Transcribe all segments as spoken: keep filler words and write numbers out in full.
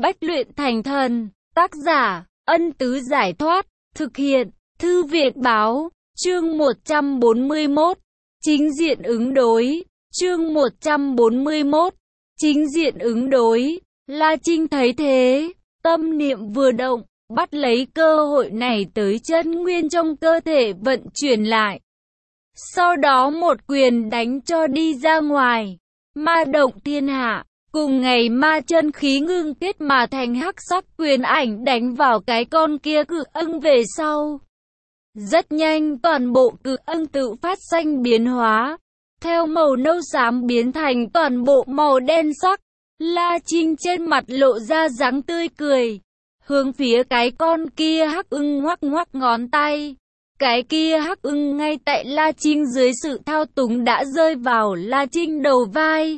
bách luyện thành thần. Tác giả, Ân Tứ Giải Thoát. Thực hiện, Thư Việt Báo. Chương một trăm bốn mươi mốt. Chính diện ứng đối. Chương một trăm bốn mươi mốt. Chính diện ứng đối. La Trinh thấy thế, tâm niệm vừa động, bắt lấy cơ hội này tới chân nguyên trong cơ thể vận chuyển lại. Sau đó một quyền đánh cho đi ra ngoài. Ma động thiên hạ. Cùng ngày ma chân khí ngưng kết mà thành hắc sắc quyền ảnh đánh vào cái con kia cự ưng về sau. Rất nhanh toàn bộ cự ưng tự phát sinh biến hóa. Theo màu nâu xám biến thành toàn bộ màu đen sắc. La Trinh trên mặt lộ ra dáng tươi cười. Hướng phía cái con kia hắc ưng ngoắc ngoắc ngón tay. Cái kia hắc ưng ngay tại La Trinh dưới sự thao túng đã rơi vào La Trinh đầu vai.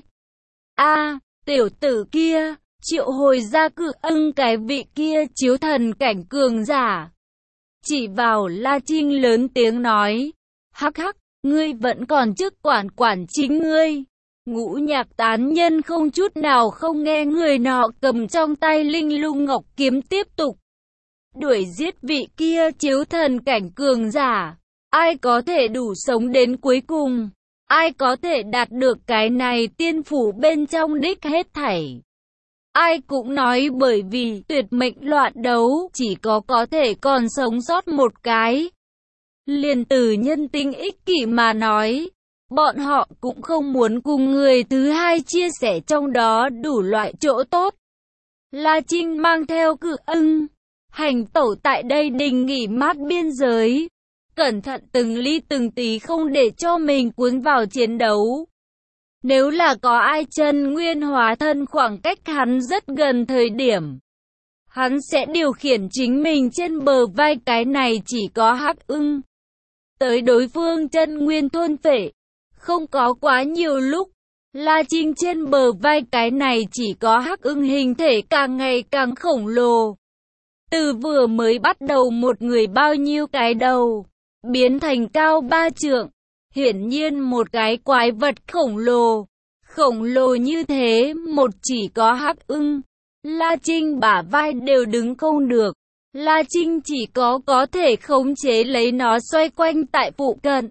A, tiểu tử kia, triệu hồi ra cự ưng cái vị kia chiếu thần cảnh cường giả. Chỉ vào La Trinh lớn tiếng nói, hắc hắc, ngươi vẫn còn chức quản quản chính ngươi. Ngũ nhạc tán nhân không chút nào không nghe người nọ cầm trong tay linh lung ngọc kiếm tiếp tục đuổi giết vị kia chiếu thần cảnh cường giả. Ai có thể đủ sống đến cuối cùng? Ai có thể đạt được cái này tiên phủ bên trong đích hết thảy? Ai cũng nói bởi vì tuyệt mệnh loạn đấu chỉ có có thể còn sống sót một cái. Liền từ nhân tính ích kỷ mà nói, bọn họ cũng không muốn cùng người thứ hai chia sẻ trong đó đủ loại chỗ tốt. La Trinh mang theo cự ưng, hành tẩu tại đây đình nghỉ mát biên giới, cẩn thận từng ly từng tí không để cho mình cuốn vào chiến đấu. Nếu là có ai chân nguyên hóa thân khoảng cách hắn rất gần thời điểm, hắn sẽ điều khiển chính mình trên bờ vai cái này chỉ có hắc ưng. Tới đối phương chân nguyên thôn phệ. Không có quá nhiều lúc, La Trinh trên bờ vai cái này chỉ có hắc ưng hình thể càng ngày càng khổng lồ. Từ vừa mới bắt đầu một người bao nhiêu cái đầu, biến thành cao ba trượng, hiển nhiên một cái quái vật khổng lồ. Khổng lồ như thế, một chỉ có hắc ưng, La Trinh bả vai đều đứng không được. La Trinh chỉ có có thể khống chế lấy nó xoay quanh tại phụ cận,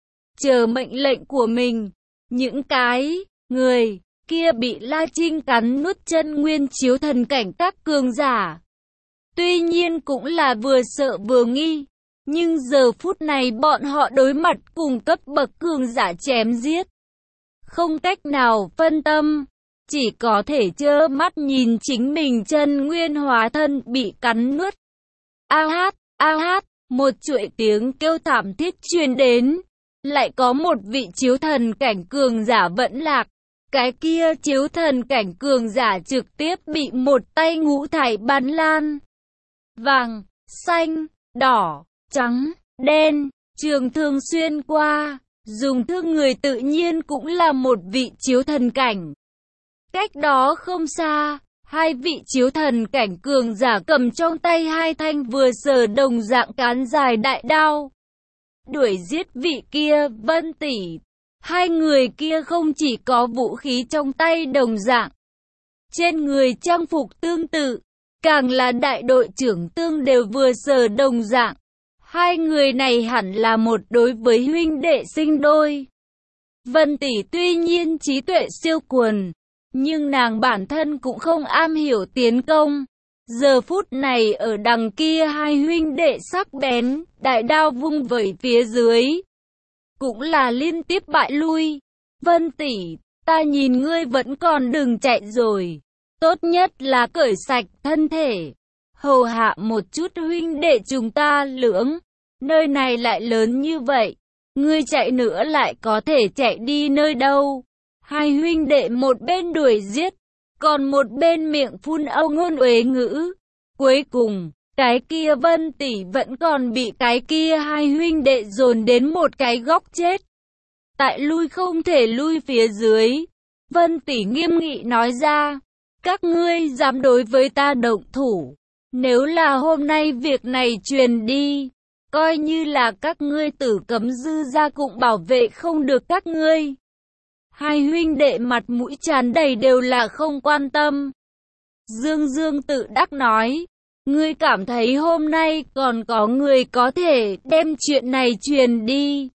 chờ mệnh lệnh của mình. Những cái người kia bị La Trinh cắn nuốt chân nguyên chiếu thần cảnh các cường giả. Tuy nhiên cũng là vừa sợ vừa nghi, nhưng giờ phút này bọn họ đối mặt cùng cấp bậc cường giả chém giết, không cách nào phân tâm, chỉ có thể trơ mắt nhìn chính mình chân nguyên hóa thân bị cắn nuốt. A hát, a hát, một chuỗi tiếng kêu thảm thiết truyền đến. Lại có một vị chiếu thần cảnh cường giả vẫn lạc. Cái kia chiếu thần cảnh cường giả trực tiếp bị một tay ngũ thải bắn lan. Vàng, xanh, đỏ, trắng, đen, trường thương xuyên qua. Dùng thương người tự nhiên cũng là một vị chiếu thần cảnh. Cách đó không xa, hai vị chiếu thần cảnh cường giả cầm trong tay hai thanh vừa sờ đồng dạng cán dài đại đao. Đuổi giết vị kia Vân tỷ. Hai người kia không chỉ có vũ khí trong tay đồng dạng, trên người trang phục tương tự, càng là đại đội trưởng tương đều vừa sờ đồng dạng. Hai người này hẳn là một đối với huynh đệ sinh đôi. Vân tỷ tuy nhiên trí tuệ siêu quần, nhưng nàng bản thân cũng không am hiểu tiến công. Giờ phút này ở đằng kia hai huynh đệ sắc bén, đại đao vung vẩy phía dưới, cũng là liên tiếp bại lui. Vân tỷ, ta nhìn ngươi vẫn còn đừng chạy rồi. Tốt nhất là cởi sạch thân thể, hầu hạ một chút huynh đệ chúng ta lưỡng. Nơi này lại lớn như vậy, ngươi chạy nữa lại có thể chạy đi nơi đâu. Hai huynh đệ một bên đuổi giết, còn một bên miệng phun âu ngôn uế ngữ. Cuối cùng, cái kia Vân tỷ vẫn còn bị cái kia hai huynh đệ dồn đến một cái góc chết. Tại lui không thể lui phía dưới, Vân tỷ nghiêm nghị nói ra, các ngươi dám đối với ta động thủ. Nếu là hôm nay việc này truyền đi, coi như là các ngươi tử cấm dư gia cũng bảo vệ không được các ngươi. Hai huynh đệ mặt mũi tràn đầy đều là không quan tâm. Dương Dương tự đắc nói, ngươi cảm thấy hôm nay còn có người có thể đem chuyện này truyền đi.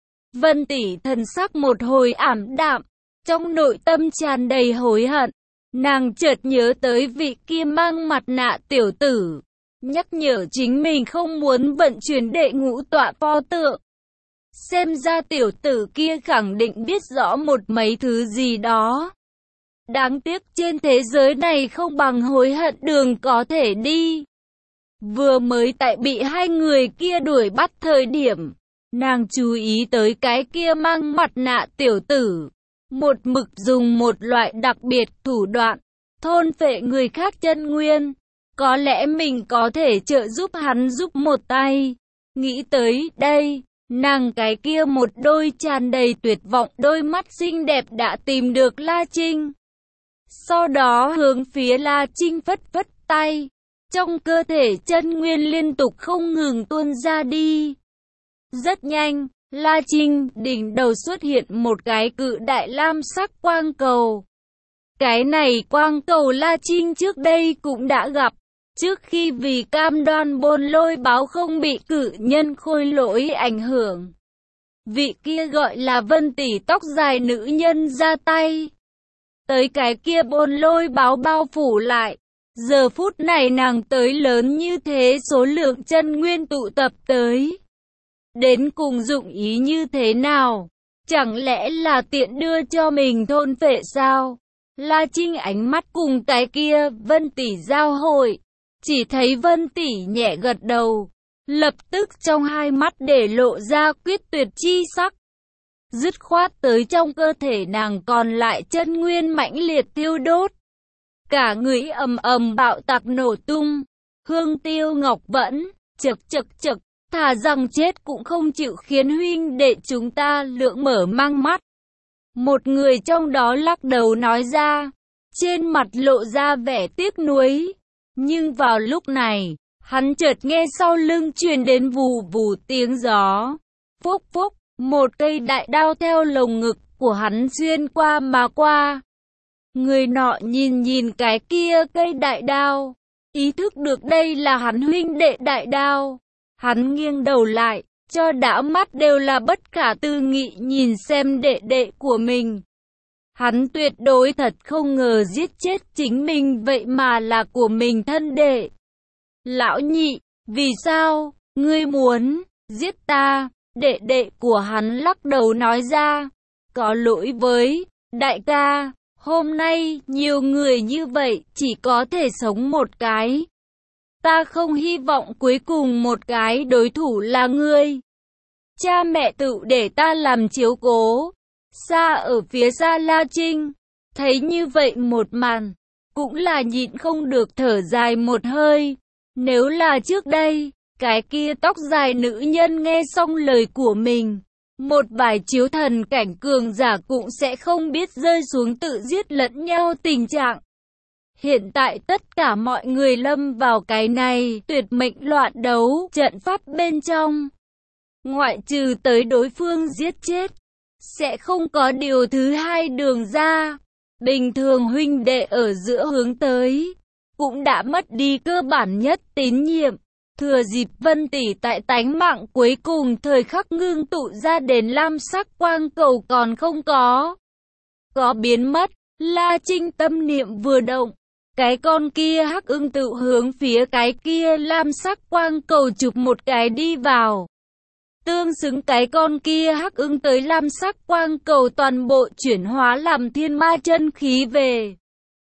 Vân Tỷ thần sắc một hồi ảm đạm, trong nội tâm tràn đầy hối hận. Nàng chợt nhớ tới vị kia mang mặt nạ tiểu tử, nhắc nhở chính mình không muốn vận chuyển đệ ngũ tọa pho tượng. Xem ra tiểu tử kia khẳng định biết rõ một mấy thứ gì đó. Đáng tiếc trên thế giới này không bằng hối hận đường có thể đi. Vừa mới tại bị hai người kia đuổi bắt thời điểm, nàng chú ý tới cái kia mang mặt nạ tiểu tử. Một mực dùng một loại đặc biệt thủ đoạn, thôn phệ người khác chân nguyên. Có lẽ mình có thể trợ giúp hắn giúp một tay. Nghĩ tới đây, nàng cái kia một đôi tràn đầy tuyệt vọng đôi mắt xinh đẹp đã tìm được La Trinh. Sau đó hướng phía La Trinh phất phất tay, trong cơ thể chân nguyên liên tục không ngừng tuôn ra đi. Rất nhanh, La Trinh đỉnh đầu xuất hiện một cái cự đại lam sắc quang cầu. Cái này quang cầu La Trinh trước đây cũng đã gặp, trước khi vì cam đoan Bôn Lôi báo không bị cự nhân khôi lỗi ảnh hưởng. Vị kia gọi là Vân Tỷ tóc dài nữ nhân ra tay. Tới cái kia Bôn Lôi báo bao phủ lại. Giờ phút này nàng tới lớn như thế số lượng chân nguyên tụ tập tới. Đến cùng dụng ý như thế nào? Chẳng lẽ là tiện đưa cho mình thôn phệ sao? La Trinh ánh mắt cùng cái kia Vân Tỷ giao hội. Chỉ thấy Vân Tỷ nhẹ gật đầu. Lập tức trong hai mắt để lộ ra quyết tuyệt chi sắc. Dứt khoát tới trong cơ thể nàng còn lại chân nguyên mãnh liệt tiêu đốt. Cả người ầm ầm bạo tạc nổ tung. Hương Tiêu Ngọc Vẫn, chực chực chực, thà rằng chết cũng không chịu khiến huynh đệ chúng ta lượng mở mang mắt. Một người trong đó lắc đầu nói ra, trên mặt lộ ra vẻ tiếc nuối. Nhưng vào lúc này, hắn chợt nghe sau lưng truyền đến vù vù tiếng gió. Phúc phúc, một cây đại đao theo lồng ngực của hắn xuyên qua mà qua. Người nọ nhìn nhìn cái kia cây đại đao, ý thức được đây là hắn huynh đệ đại đao. Hắn nghiêng đầu lại, cho đã mắt đều là bất khả tư nghị nhìn xem đệ đệ của mình. Hắn tuyệt đối thật không ngờ giết chết chính mình vậy mà là của mình thân đệ. Lão nhị, vì sao, ngươi muốn giết ta? Đệ đệ của hắn lắc đầu nói ra, có lỗi với đại ca, hôm nay nhiều người như vậy chỉ có thể sống một cái. Ta không hy vọng cuối cùng một cái đối thủ là ngươi. Cha mẹ tự để ta làm chiếu cố. Xa ở phía xa La Trinh, thấy như vậy một màn, cũng là nhịn không được thở dài một hơi. Nếu là trước đây, cái kia tóc dài nữ nhân nghe xong lời của mình, một vài chiếu thần cảnh cường giả cũng sẽ không biết rơi xuống tự giết lẫn nhau tình trạng. Hiện tại tất cả mọi người lâm vào cái này tuyệt mệnh loạn đấu trận pháp bên trong. Ngoại trừ tới đối phương giết chết, sẽ không có điều thứ hai đường ra. Bình thường huynh đệ ở giữa hướng tới, cũng đã mất đi cơ bản nhất tín nhiệm. Thừa dịp Vân Tỷ tại tánh mạng cuối cùng thời khắc ngưng tụ ra đến lam sắc quang cầu còn không có. Có biến mất, La Trinh tâm niệm vừa động. Cái con kia hắc ưng tự hướng phía cái kia lam sắc quang cầu chụp một cái đi vào. Tương xứng cái con kia hắc ưng tới lam sắc quang cầu toàn bộ chuyển hóa làm thiên ma chân khí về.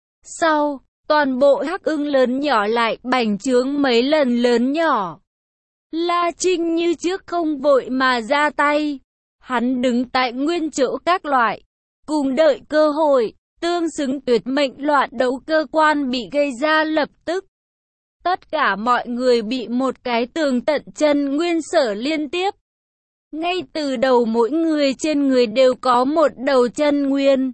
Sau, toàn bộ hắc ưng lớn nhỏ lại bành trướng mấy lần lớn nhỏ. La Trinh như trước không vội mà ra tay. Hắn đứng tại nguyên chỗ các loại, cùng đợi cơ hội. Tương xứng tuyệt mệnh loạn đấu cơ quan bị gây ra lập tức. Tất cả mọi người bị một cái tường tận chân nguyên sở liên tiếp. Ngay từ đầu mỗi người trên người đều có một đầu chân nguyên.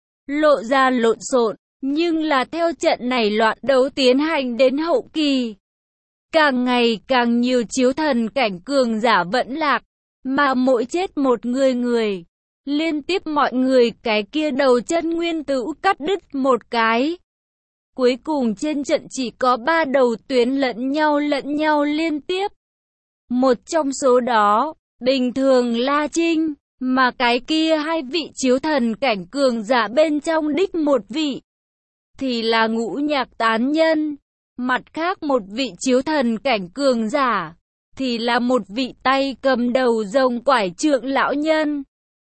Lộ ra lộn xộn, nhưng là theo trận này loạn đấu tiến hành đến hậu kỳ. Càng ngày càng nhiều chiếu thần cảnh cường giả vẫn lạc, mà mỗi chết một người người. Liên tiếp mọi người cái kia đầu chân nguyên tử cắt đứt một cái. Cuối cùng trên trận chỉ có ba đầu tuyến lẫn nhau lẫn nhau liên tiếp. Một trong số đó, bình thường La Trinh, mà cái kia hai vị chiếu thần cảnh cường giả bên trong đích một vị, thì là Ngũ Nhạc Tán Nhân. Mặt khác một vị chiếu thần cảnh cường giả, thì là một vị tay cầm đầu rồng quải trượng lão nhân.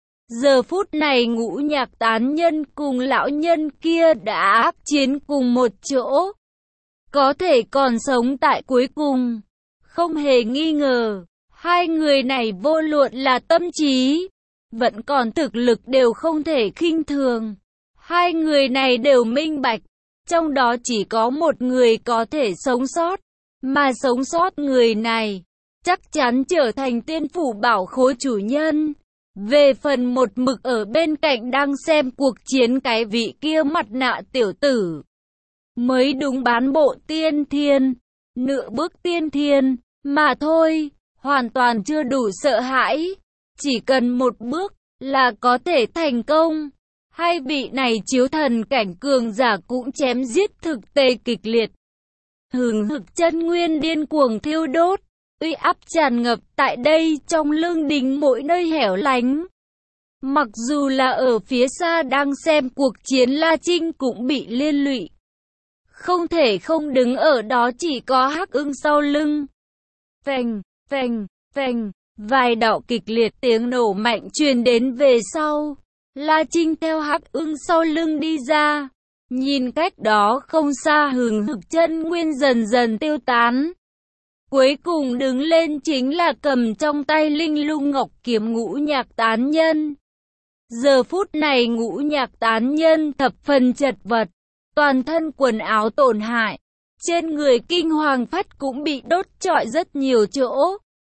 Giờ phút này Ngũ Nhạc Tán Nhân cùng lão nhân kia đã ác chiến cùng một chỗ, có thể còn sống tại cuối cùng. Không hề nghi ngờ, hai người này vô luận là tâm trí, vẫn còn thực lực đều không thể khinh thường. Hai người này đều minh bạch, trong đó chỉ có một người có thể sống sót, mà sống sót người này, chắc chắn trở thành tiên phủ bảo khố chủ nhân. Về phần một mực ở bên cạnh đang xem cuộc chiến cái vị kia mặt nạ tiểu tử, mới đúng bán bộ tiên thiên, nửa bước tiên thiên, mà thôi, hoàn toàn chưa đủ sợ hãi. Chỉ cần một bước là có thể thành công. Hai vị này chiếu thần cảnh cường giả cũng chém giết thực tê kịch liệt. Hừng hực chân nguyên điên cuồng thiêu đốt, uy áp tràn ngập tại đây trong lương đình mỗi nơi hẻo lánh. Mặc dù là ở phía xa đang xem cuộc chiến, La Trinh cũng bị liên lụy. Không thể không đứng ở đó, chỉ có Hắc Ưng sau lưng. Phành, phành, phành, vài đạo kịch liệt tiếng nổ mạnh truyền đến về sau. La Trinh theo Hắc Ưng sau lưng đi ra, nhìn cách đó không xa hừng hực chân nguyên dần dần tiêu tán. Cuối cùng đứng lên chính là cầm trong tay linh lung ngọc kiếm Ngũ Nhạc Tán Nhân. Giờ phút này Ngũ Nhạc Tán Nhân thập phần chật vật, toàn thân quần áo tổn hại, trên người kinh hoàng phách cũng bị đốt trọi rất nhiều chỗ.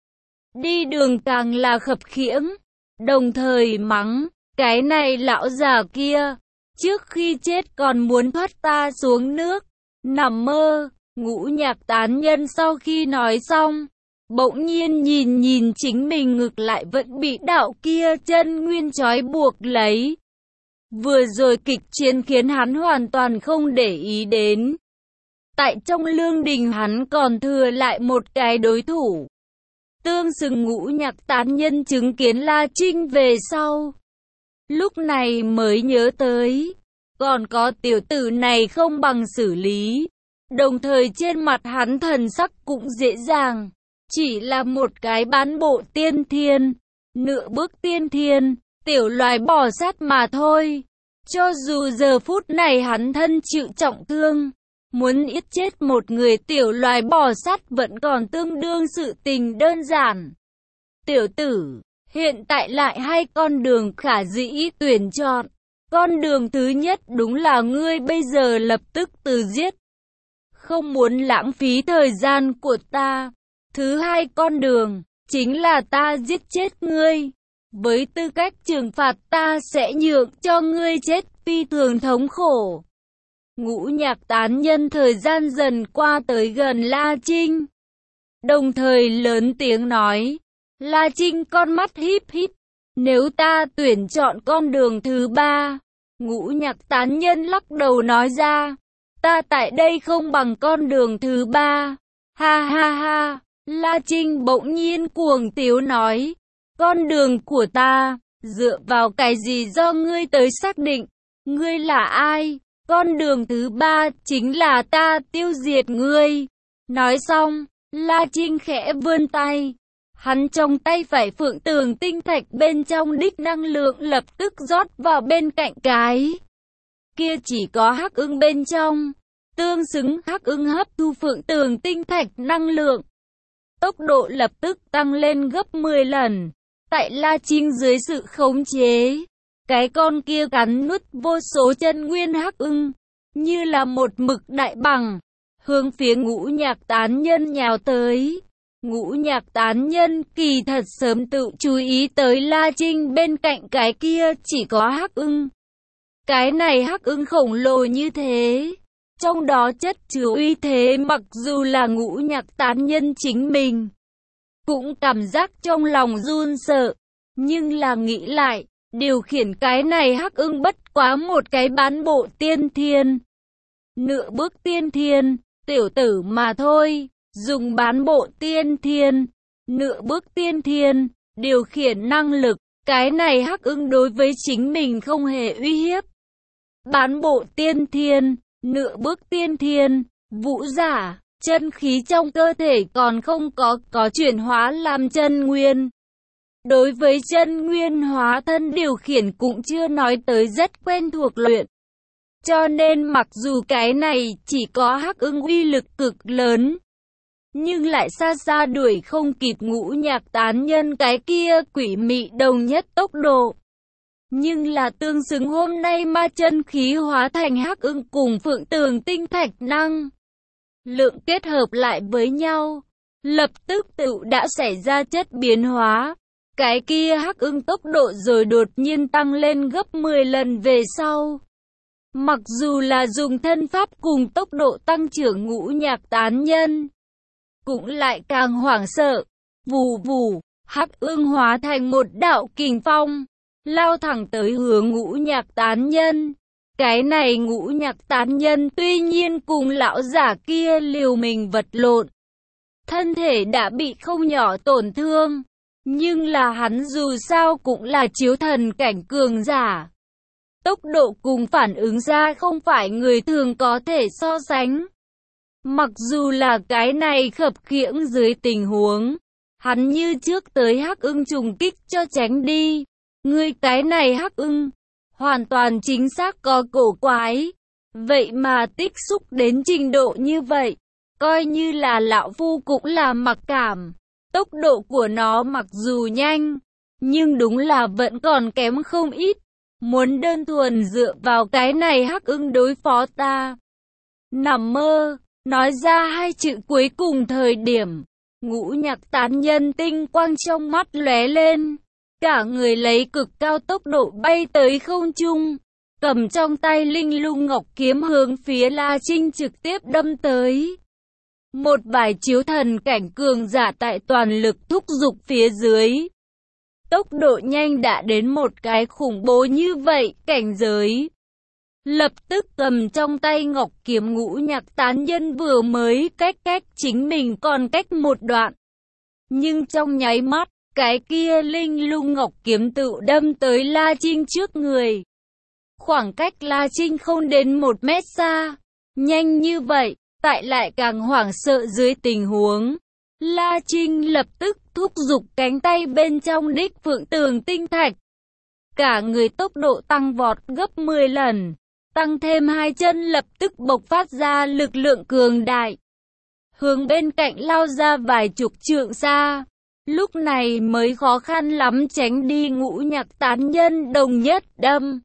Đi đường càng là khập khiễng, đồng thời mắng, cái này lão già kia, trước khi chết còn muốn thoát ta xuống nước, nằm mơ. Ngũ Nhạc Tán Nhân sau khi nói xong, bỗng nhiên nhìn nhìn chính mình ngực lại vẫn bị đạo kia chân nguyên trói buộc lấy. Vừa rồi kịch chiến khiến hắn hoàn toàn không để ý đến. Tại trong lương đình hắn còn thừa lại một cái đối thủ. Tương xứng Ngũ Nhạc Tán Nhân chứng kiến La Trinh về sau, lúc này mới nhớ tới, còn có tiểu tử này không bằng xử lý. Đồng thời trên mặt hắn thần sắc cũng dễ dàng, chỉ là một cái bán bộ tiên thiên, nửa bước tiên thiên, tiểu loài bò sát mà thôi. Cho dù giờ phút này hắn thân chịu trọng thương, muốn ít chết một người tiểu loài bò sát vẫn còn tương đương sự tình đơn giản. Tiểu tử, hiện tại lại hai con đường khả dĩ tuyển chọn. Con đường thứ nhất đúng là ngươi bây giờ lập tức từ giết, không muốn lãng phí thời gian của ta. Thứ hai con đường, chính là ta giết chết ngươi. Với tư cách trừng phạt ta sẽ nhượng cho ngươi chết phi thường thống khổ. Ngũ Nhạc Tán Nhân thời gian dần qua tới gần La Trinh, đồng thời lớn tiếng nói. La Trinh con mắt híp híp, nếu ta tuyển chọn con đường thứ ba, Ngũ Nhạc Tán Nhân lắc đầu nói ra, ta tại đây không bằng con đường thứ ba. Ha ha ha, La Trinh bỗng nhiên cuồng tiếu nói, con đường của ta, dựa vào cái gì do ngươi tới xác định, ngươi là ai? Con đường thứ ba chính là ta tiêu diệt ngươi. Nói xong, La Trinh khẽ vươn tay, hắn trong tay phải phượng tường tinh thạch bên trong đích năng lượng lập tức rót vào bên cạnh cái kia chỉ có Hắc Ưng bên trong. Tương xứng Hắc Ưng hấp thu phượng tường tinh thạch năng lượng, tốc độ lập tức tăng lên gấp mười lần. Tại La Trinh dưới sự khống chế, cái con kia cắn nuốt vô số chân nguyên Hắc Ưng, như là một mực đại bằng, hướng phía Ngũ Nhạc Tán Nhân nhào tới. Ngũ Nhạc Tán Nhân kỳ thật sớm tự chú ý tới La Trinh bên cạnh cái kia chỉ có Hắc Ưng. Cái này Hắc Ưng khổng lồ như thế, trong đó chất chứa uy thế, mặc dù là Ngũ Nhạc Tán Nhân chính mình cũng cảm giác trong lòng run sợ. Nhưng là nghĩ lại, điều khiển cái này Hắc Ưng bất quá một cái bán bộ tiên thiên, nửa bước tiên thiên, tiểu tử mà thôi, dùng bán bộ tiên thiên, nửa bước tiên thiên, điều khiển năng lực, cái này Hắc Ưng đối với chính mình không hề uy hiếp. Bán bộ tiên thiên, nửa bước tiên thiên, vũ giả, chân khí trong cơ thể còn không có có chuyển hóa làm chân nguyên. Đối với chân nguyên hóa thân điều khiển cũng chưa nói tới rất quen thuộc luyện. Cho nên mặc dù cái này chỉ có Hắc Ưng uy lực cực lớn, nhưng lại xa xa đuổi không kịp Ngũ Nhạc Tán Nhân cái kia quỷ mị đồng nhất tốc độ. Nhưng là tương xứng hôm nay ma chân khí hóa thành Hắc Ưng cùng Phượng Tường tinh thạch năng lượng kết hợp lại với nhau, lập tức tự đã xảy ra chất biến hóa. Cái kia Hắc Ưng tốc độ rồi đột nhiên tăng lên gấp mười lần về sau. Mặc dù là dùng thân pháp cùng tốc độ tăng trưởng Ngũ Nhạc Tán Nhân, cũng lại càng hoảng sợ. Vù vù, Hắc Ưng hóa thành một đạo kình phong, lao thẳng tới hướng Ngũ Nhạc Tán Nhân. Cái này Ngũ Nhạc Tán Nhân tuy nhiên cùng lão giả kia liều mình vật lộn, thân thể đã bị không nhỏ tổn thương, nhưng là hắn dù sao cũng là chiếu thần cảnh cường giả. Tốc độ cùng phản ứng ra không phải người thường có thể so sánh. Mặc dù là cái này khập khiễng dưới tình huống, hắn như trước tới Hắc Ưng trùng kích cho tránh đi. Ngươi cái này Hắc Ưng, hoàn toàn chính xác có cổ quái. Vậy mà tích xúc đến trình độ như vậy, coi như là lão phu cũng là mặc cảm. Tốc độ của nó mặc dù nhanh, nhưng đúng là vẫn còn kém không ít. Muốn đơn thuần dựa vào cái này Hắc Ưng đối phó ta, nằm mơ. Nói ra hai chữ cuối cùng thời điểm, Ngũ Nhạc Tán Nhân tinh quang trong mắt lóe lên, cả người lấy cực cao tốc độ bay tới không trung, cầm trong tay linh lung ngọc kiếm hướng phía La Trinh trực tiếp đâm tới. Một vài chiếu thần cảnh cường giả tại toàn lực thúc giục phía dưới, tốc độ nhanh đã đến một cái khủng bố như vậy, cảnh giới. Lập tức cầm trong tay ngọc kiếm Ngũ Nhạc Tán Nhân vừa mới cách cách chính mình còn cách một đoạn. Nhưng trong nháy mắt, cái kia linh lung ngọc kiếm tự đâm tới La Trinh trước người. Khoảng cách La Trinh không đến một mét xa. Nhanh như vậy, tại lại càng hoảng sợ dưới tình huống. La Trinh lập tức thúc giục cánh tay bên trong đích Phượng Tường tinh thạch. Cả người tốc độ tăng vọt gấp mười lần. Tăng thêm hai chân lập tức bộc phát ra lực lượng cường đại. Hướng bên cạnh lao ra vài chục trượng xa. Lúc này mới khó khăn lắm tránh đi Ngũ Nhạc Tán Nhân đồng nhất đâm.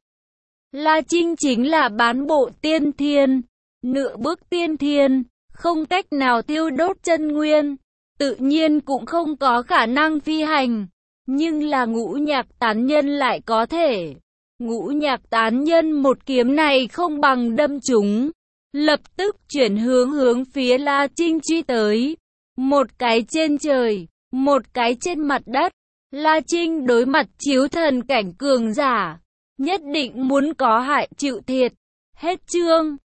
La Trinh chính là bán bộ tiên thiên, nửa bước tiên thiên, không cách nào tiêu đốt chân nguyên, tự nhiên cũng không có khả năng phi hành. Nhưng là Ngũ Nhạc Tán Nhân lại có thể. Ngũ Nhạc Tán Nhân một kiếm này không bằng đâm chúng, lập tức chuyển hướng hướng phía La Trinh truy tới. Một cái trên trời, một cái trên mặt đất. La Trinh đối mặt chiếu thần cảnh cường giả, nhất định muốn có hại chịu thiệt. Hết chương.